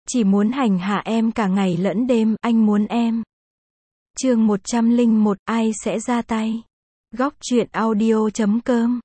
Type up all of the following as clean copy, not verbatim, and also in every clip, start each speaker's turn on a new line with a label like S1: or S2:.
S1: Chỉ muốn hành hạ em cả ngày lẫn đêm, anh muốn em. Chương 101, ai sẽ ra tay? Góc truyện audio.com.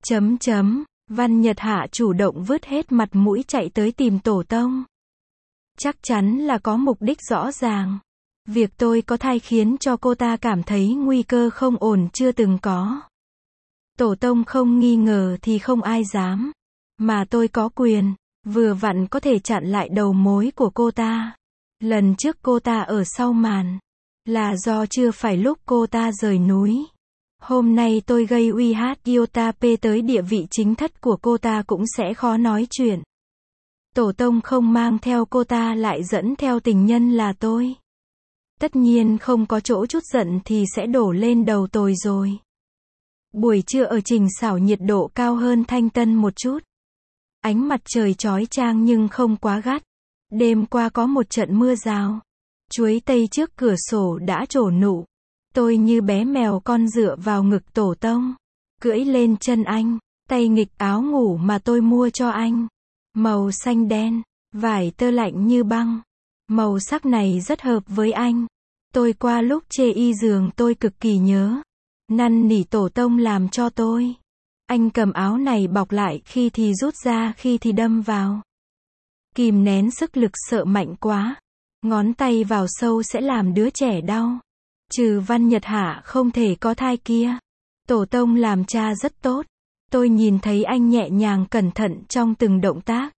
S1: Văn Nhật Hạ chủ động vứt hết mặt mũi chạy tới tìm Tổ tông. Chắc chắn là có mục đích rõ ràng. Việc tôi có thai khiến cho cô ta cảm thấy nguy cơ không ổn chưa từng có. Tổ tông không nghi ngờ thì không ai dám. Mà tôi có quyền, vừa vặn có thể chặn lại đầu mối của cô ta. Lần trước cô ta ở sau màn, là do chưa phải lúc cô ta rời núi. Hôm nay tôi gây uy hiếp Iota-P tới địa vị chính thất của cô ta cũng sẽ khó nói chuyện. Tổ tông không mang theo cô ta lại dẫn theo tình nhân là tôi. Tất nhiên không có chỗ chút giận thì sẽ đổ lên đầu tôi rồi. Buổi trưa ở Trình Xảo nhiệt độ cao hơn Thanh Tân một chút. Ánh mặt trời chói chang nhưng không quá gắt. Đêm qua có một trận mưa rào. Chuối tây trước cửa sổ đã trổ nụ. Tôi như bé mèo con dựa vào ngực Tổ tông. Cưỡi lên chân anh. Tay nghịch áo ngủ mà tôi mua cho anh. Màu xanh đen. Vải tơ lạnh như băng. Màu sắc này rất hợp với anh. Tôi qua lúc chê y giường tôi cực kỳ nhớ. Năn nỉ Tổ tông làm cho tôi. Anh cầm áo này bọc lại khi thì rút ra khi thì đâm vào. Kìm nén sức lực sợ mạnh quá. Ngón tay vào sâu sẽ làm đứa trẻ đau. Trừ Văn Nhật Hạ không thể có thai kia. Tổ tông làm cha rất tốt. Tôi nhìn thấy anh nhẹ nhàng cẩn thận trong từng động tác.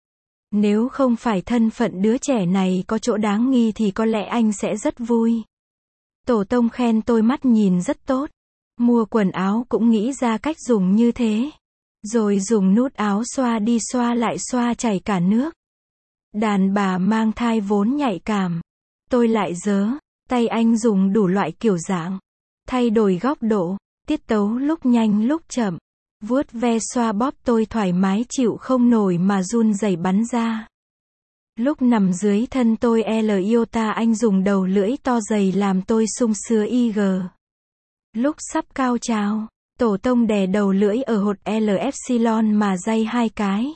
S1: Nếu không phải thân phận đứa trẻ này có chỗ đáng nghi thì có lẽ anh sẽ rất vui. Tổ tông khen tôi mắt nhìn rất tốt. Mua quần áo cũng nghĩ ra cách dùng như thế. Rồi dùng nút áo xoa đi xoa lại xoa chảy cả nước. Đàn bà mang thai vốn nhạy cảm. Tôi lại dớ. Tay anh dùng đủ loại kiểu dáng. Thay đổi góc độ. Tiết tấu lúc nhanh lúc chậm. Vuốt ve xoa bóp tôi thoải mái chịu không nổi mà run rẩy bắn ra. Lúc nằm dưới thân tôi Iota anh dùng đầu lưỡi to dày làm tôi sung sứa IG. Lúc sắp cao trào, Tổ tông đè đầu lưỡi ở hột L epsilon mà day 2 cái.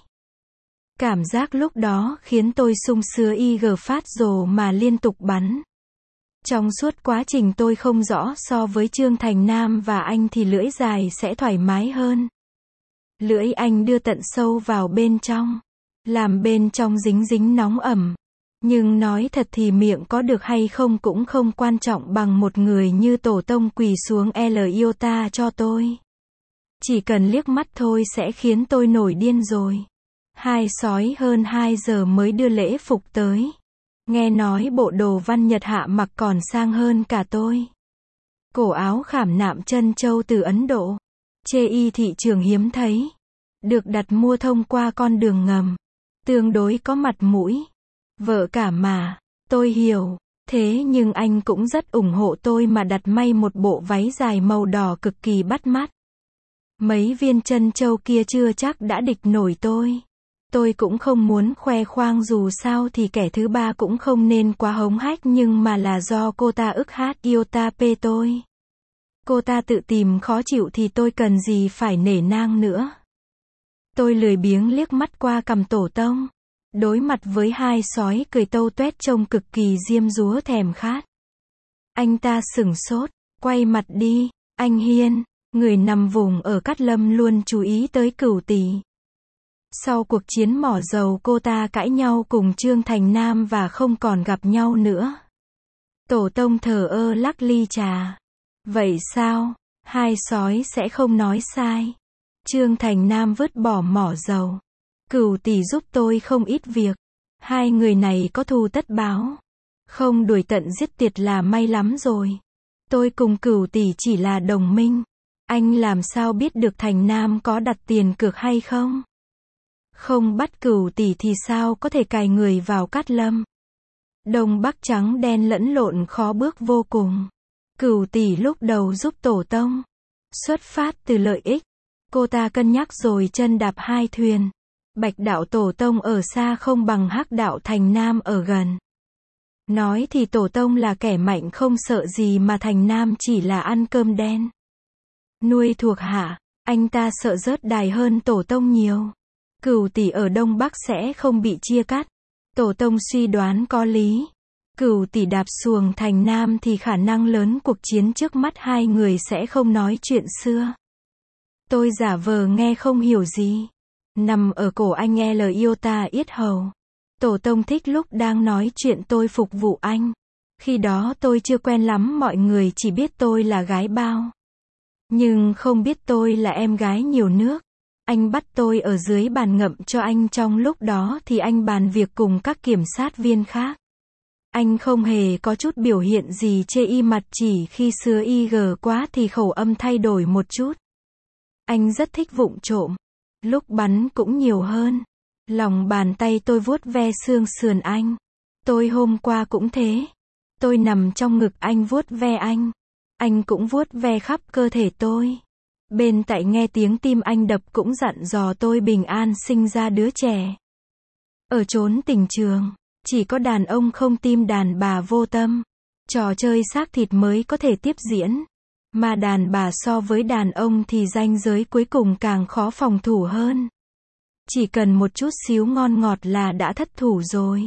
S1: Cảm giác lúc đó khiến tôi sung sứa IG phát rồ mà liên tục bắn. Trong suốt quá trình tôi không rõ so với Trương Thành Nam và anh thì lưỡi dài sẽ thoải mái hơn. Lưỡi anh đưa tận sâu vào bên trong. Làm bên trong dính dính nóng ẩm. Nhưng nói thật thì miệng có được hay không cũng không quan trọng bằng một người như Tổ tông quỳ xuống Iota cho tôi. Chỉ cần liếc mắt thôi sẽ khiến tôi nổi điên rồi. Hai sói hơn 2 giờ mới đưa lễ phục tới. Nghe nói bộ đồ Văn Nhật Hạ mặc còn sang hơn cả tôi. Cổ áo khảm nạm chân châu từ Ấn Độ. Chê y thị trường hiếm thấy. Được đặt mua thông qua con đường ngầm. Tương đối có mặt mũi. Vợ cả mà. Tôi hiểu. Thế nhưng anh cũng rất ủng hộ tôi mà đặt may một bộ váy dài màu đỏ cực kỳ bắt mắt. Mấy viên chân châu kia chưa chắc đã địch nổi tôi. Tôi cũng không muốn khoe khoang dù sao thì kẻ thứ ba cũng không nên quá hống hách nhưng mà là do cô ta ức hát Iota-P tôi. Cô ta tự tìm khó chịu thì tôi cần gì phải nể nang nữa. Tôi lười biếng liếc mắt qua cằm Tổ tông. Đối mặt với hai sói cười tâu tuét trông cực kỳ diêm dúa thèm khát. Anh ta sửng sốt, quay mặt đi, anh Hiên, người nằm vùng ở Cát Lâm luôn chú ý tới Cửu Tỷ. Sau cuộc chiến mỏ dầu cô ta cãi nhau cùng Trương Thành Nam và không còn gặp nhau nữa. Tổ tông thờ ơ lắc ly trà. Vậy sao? Hai sói sẽ không nói sai. Trương Thành Nam vứt bỏ mỏ dầu. Cửu Tỷ giúp tôi không ít việc. Hai người này có thù tất báo. Không đuổi tận giết tiệt là may lắm rồi. Tôi cùng Cửu Tỷ chỉ là đồng minh. Anh làm sao biết được Thành Nam có đặt tiền cược hay không? Không bắt Cửu Tỷ thì sao có thể cài người vào Cát Lâm? Đông Bắc trắng đen lẫn lộn khó bước vô cùng. Cửu Tỷ lúc đầu giúp Tổ tông. Xuất phát từ lợi ích. Cô ta cân nhắc rồi chân đạp hai thuyền. Bạch đạo Tổ tông ở xa không bằng Hắc đạo Thành Nam ở gần. Nói thì Tổ tông là kẻ mạnh không sợ gì mà Thành Nam chỉ là ăn cơm đen. Nuôi thuộc hạ, anh ta sợ rớt đài hơn Tổ tông nhiều. Cửu Tỷ ở Đông Bắc sẽ không bị chia cắt. Tổ tông suy đoán có lý. Cửu tỷ đạp xuồng thành nam thì khả năng lớn cuộc chiến trước mắt hai người sẽ không nói chuyện xưa. Tôi giả vờ nghe không hiểu gì. Nằm ở cổ anh L iota yết hầu. Tổ tông thích lúc đang nói chuyện tôi phục vụ anh. Khi đó tôi chưa quen lắm, mọi người chỉ biết tôi là gái bao. Nhưng không biết tôi là em gái nhiều nước. Anh bắt tôi ở dưới bàn ngậm cho anh, trong lúc đó thì anh bàn việc cùng các kiểm sát viên khác. Anh không hề có chút biểu hiện gì chê y mặt, chỉ khi sứa IG quá thì khẩu âm thay đổi một chút. Anh rất thích vụng trộm. Lúc bắn cũng nhiều hơn. Lòng bàn tay tôi vuốt ve xương sườn anh. Tôi hôm qua cũng thế. Tôi nằm trong ngực anh vuốt ve anh. Anh cũng vuốt ve khắp cơ thể tôi. Bên tai nghe tiếng tim anh đập cũng dặn dò tôi bình an sinh ra đứa trẻ. Ở chốn tình trường, chỉ có đàn ông không tim, đàn bà vô tâm. Trò chơi xác thịt mới có thể tiếp diễn. Mà đàn bà so với đàn ông thì ranh giới cuối cùng càng khó phòng thủ hơn. Chỉ cần một chút xíu ngon ngọt là đã thất thủ rồi.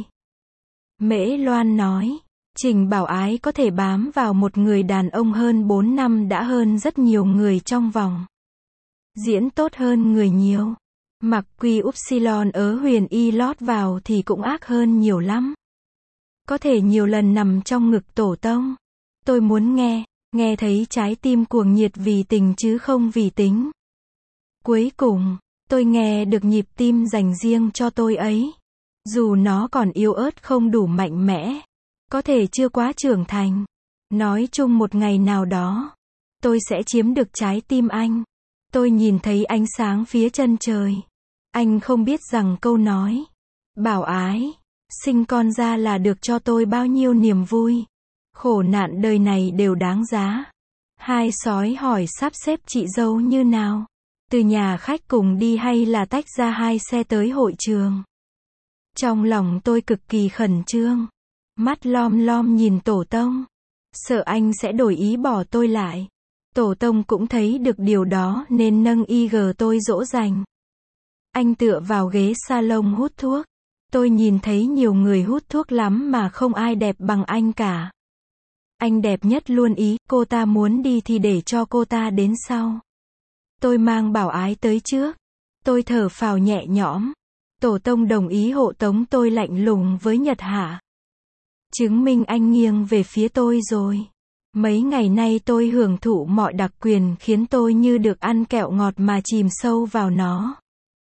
S1: Mễ Loan nói, Trình Bảo Ái có thể bám vào một người đàn ông hơn 4 năm đã hơn rất nhiều người trong vòng. Diễn tốt hơn người nhiều. Mặc Quy Upsilon ở Huyền Y lót vào thì cũng ác hơn nhiều lắm. Có thể nhiều lần nằm trong ngực tổ tông. Tôi muốn nghe thấy trái tim cuồng nhiệt vì tình chứ không vì tính. Cuối cùng, tôi nghe được nhịp tim dành riêng cho tôi ấy. Dù nó còn yếu ớt không đủ mạnh mẽ. Có thể chưa quá trưởng thành. Nói chung một ngày nào đó, tôi sẽ chiếm được trái tim anh. Tôi nhìn thấy ánh sáng phía chân trời. Anh không biết rằng câu nói Bảo Ái, sinh con ra là được cho tôi bao nhiêu niềm vui. Khổ nạn đời này đều đáng giá. Hai sói hỏi sắp xếp chị dâu như nào? Từ nhà khách cùng đi hay là tách ra hai xe tới hội trường? Trong lòng tôi cực kỳ khẩn trương. Mắt lom lom nhìn tổ tông. Sợ anh sẽ đổi ý bỏ tôi lại. Tổ tông cũng thấy được điều đó nên nâng IG tôi dỗ dành. Anh tựa vào ghế salon hút thuốc. Tôi nhìn thấy nhiều người hút thuốc lắm mà không ai đẹp bằng anh cả. Anh đẹp nhất luôn ý, cô ta muốn đi thì để cho cô ta đến sau. Tôi mang Bảo Ái tới trước. Tôi thở phào nhẹ nhõm. Tổ tông đồng ý hộ tống tôi lạnh lùng với Nhật Hạ. Chứng minh anh nghiêng về phía tôi rồi. Mấy ngày nay tôi hưởng thụ mọi đặc quyền khiến tôi như được ăn kẹo ngọt mà chìm sâu vào nó.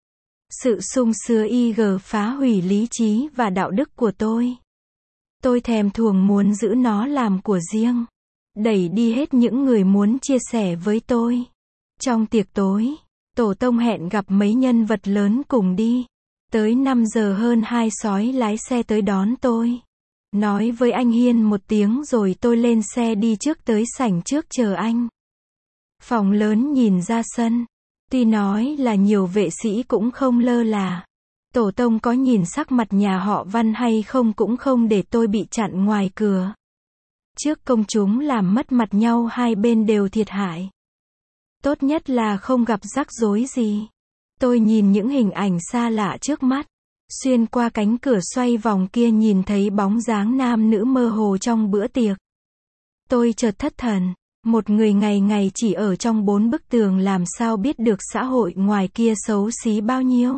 S1: Sự sung sướng IG phá hủy lý trí và đạo đức của tôi. Tôi thèm thuồng muốn giữ nó làm của riêng. Đẩy đi hết những người muốn chia sẻ với tôi. Trong tiệc tối, tổ tông hẹn gặp mấy nhân vật lớn cùng đi. Tới 5 giờ hơn hai sói lái xe tới đón tôi. Nói với anh Hiên một tiếng rồi tôi lên xe đi trước tới sảnh trước chờ anh. Phòng lớn nhìn ra sân. Tuy nói là nhiều vệ sĩ cũng không lơ là. Tổ tông có nhìn sắc mặt nhà họ Văn hay không cũng không để tôi bị chặn ngoài cửa. Trước công chúng làm mất mặt nhau, hai bên đều thiệt hại. Tốt nhất là không gặp rắc rối gì. Tôi nhìn những hình ảnh xa lạ trước mắt. Xuyên qua cánh cửa xoay vòng kia nhìn thấy bóng dáng nam nữ mơ hồ trong bữa tiệc. Tôi chợt thất thần. Một người ngày ngày chỉ ở trong 4 bức tường làm sao biết được xã hội ngoài kia xấu xí bao nhiêu.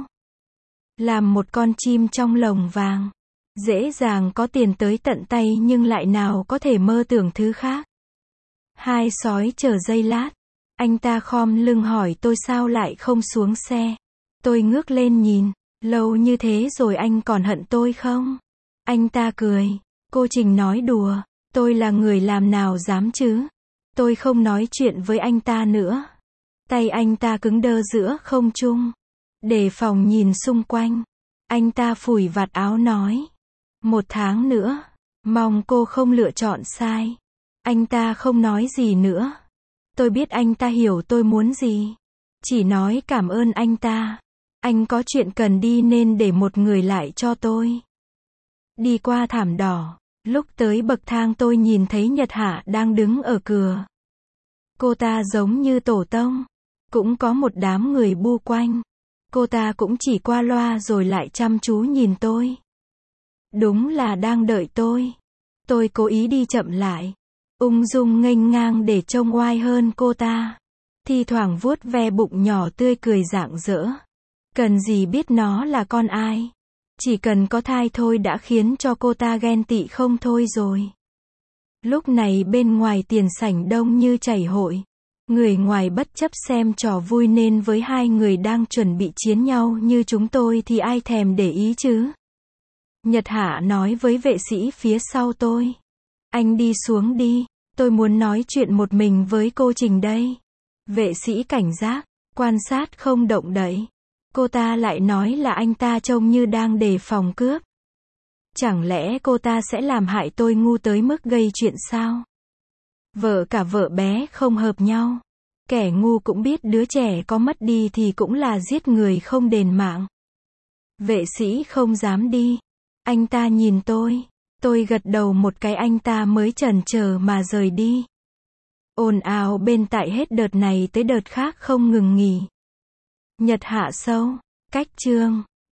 S1: Làm một con chim trong lồng vàng. Dễ dàng có tiền tới tận tay nhưng lại nào có thể mơ tưởng thứ khác. Hai sói chờ giây lát. Anh ta khom lưng hỏi tôi sao lại không xuống xe. Tôi ngước lên nhìn. Lâu như thế rồi anh còn hận tôi không? Anh ta cười. Cô Trình nói đùa. Tôi là người làm nào dám chứ. Tôi không nói chuyện với anh ta nữa. Tay anh ta cứng đơ giữa không trung. Đề phòng nhìn xung quanh. Anh ta phủi vạt áo nói. 1 tháng nữa. Mong cô không lựa chọn sai. Anh ta không nói gì nữa. Tôi biết anh ta hiểu tôi muốn gì. Chỉ nói cảm ơn anh ta. Anh có chuyện cần đi nên để một người lại cho tôi. Đi qua thảm đỏ. Lúc tới bậc thang tôi nhìn thấy Nhật Hạ đang đứng ở cửa. Cô ta giống như tổ tông. Cũng có một đám người bu quanh. Cô ta cũng chỉ qua loa rồi lại chăm chú nhìn tôi. Đúng là đang đợi tôi. Tôi cố ý đi chậm lại. Ung dung nghênh ngang để trông oai hơn cô ta. Thi thoảng vuốt ve bụng nhỏ tươi cười rạng rỡ. Cần gì biết nó là con ai. Chỉ cần có thai thôi đã khiến cho cô ta ghen tị không thôi rồi. Lúc này bên ngoài tiền sảnh đông như chảy hội. Người ngoài bất chấp xem trò vui nên với hai người đang chuẩn bị chiến nhau như chúng tôi thì ai thèm để ý chứ. Nhật Hạ nói với vệ sĩ phía sau tôi. Anh đi xuống đi, tôi muốn nói chuyện một mình với cô Trình đây. Vệ sĩ cảnh giác, quan sát không động đậy. Cô ta lại nói là anh ta trông như đang đề phòng cướp. Chẳng lẽ cô ta sẽ làm hại tôi ngu tới mức gây chuyện sao? Vợ cả vợ bé không hợp nhau. Kẻ ngu cũng biết đứa trẻ có mất đi thì cũng là giết người không đền mạng. Vệ sĩ không dám đi. Anh ta nhìn tôi gật đầu một cái anh ta mới chần chờ mà rời đi. Ồn ào bên tại hết đợt này tới đợt khác không ngừng nghỉ. Nhật Hạ sâu, cách chương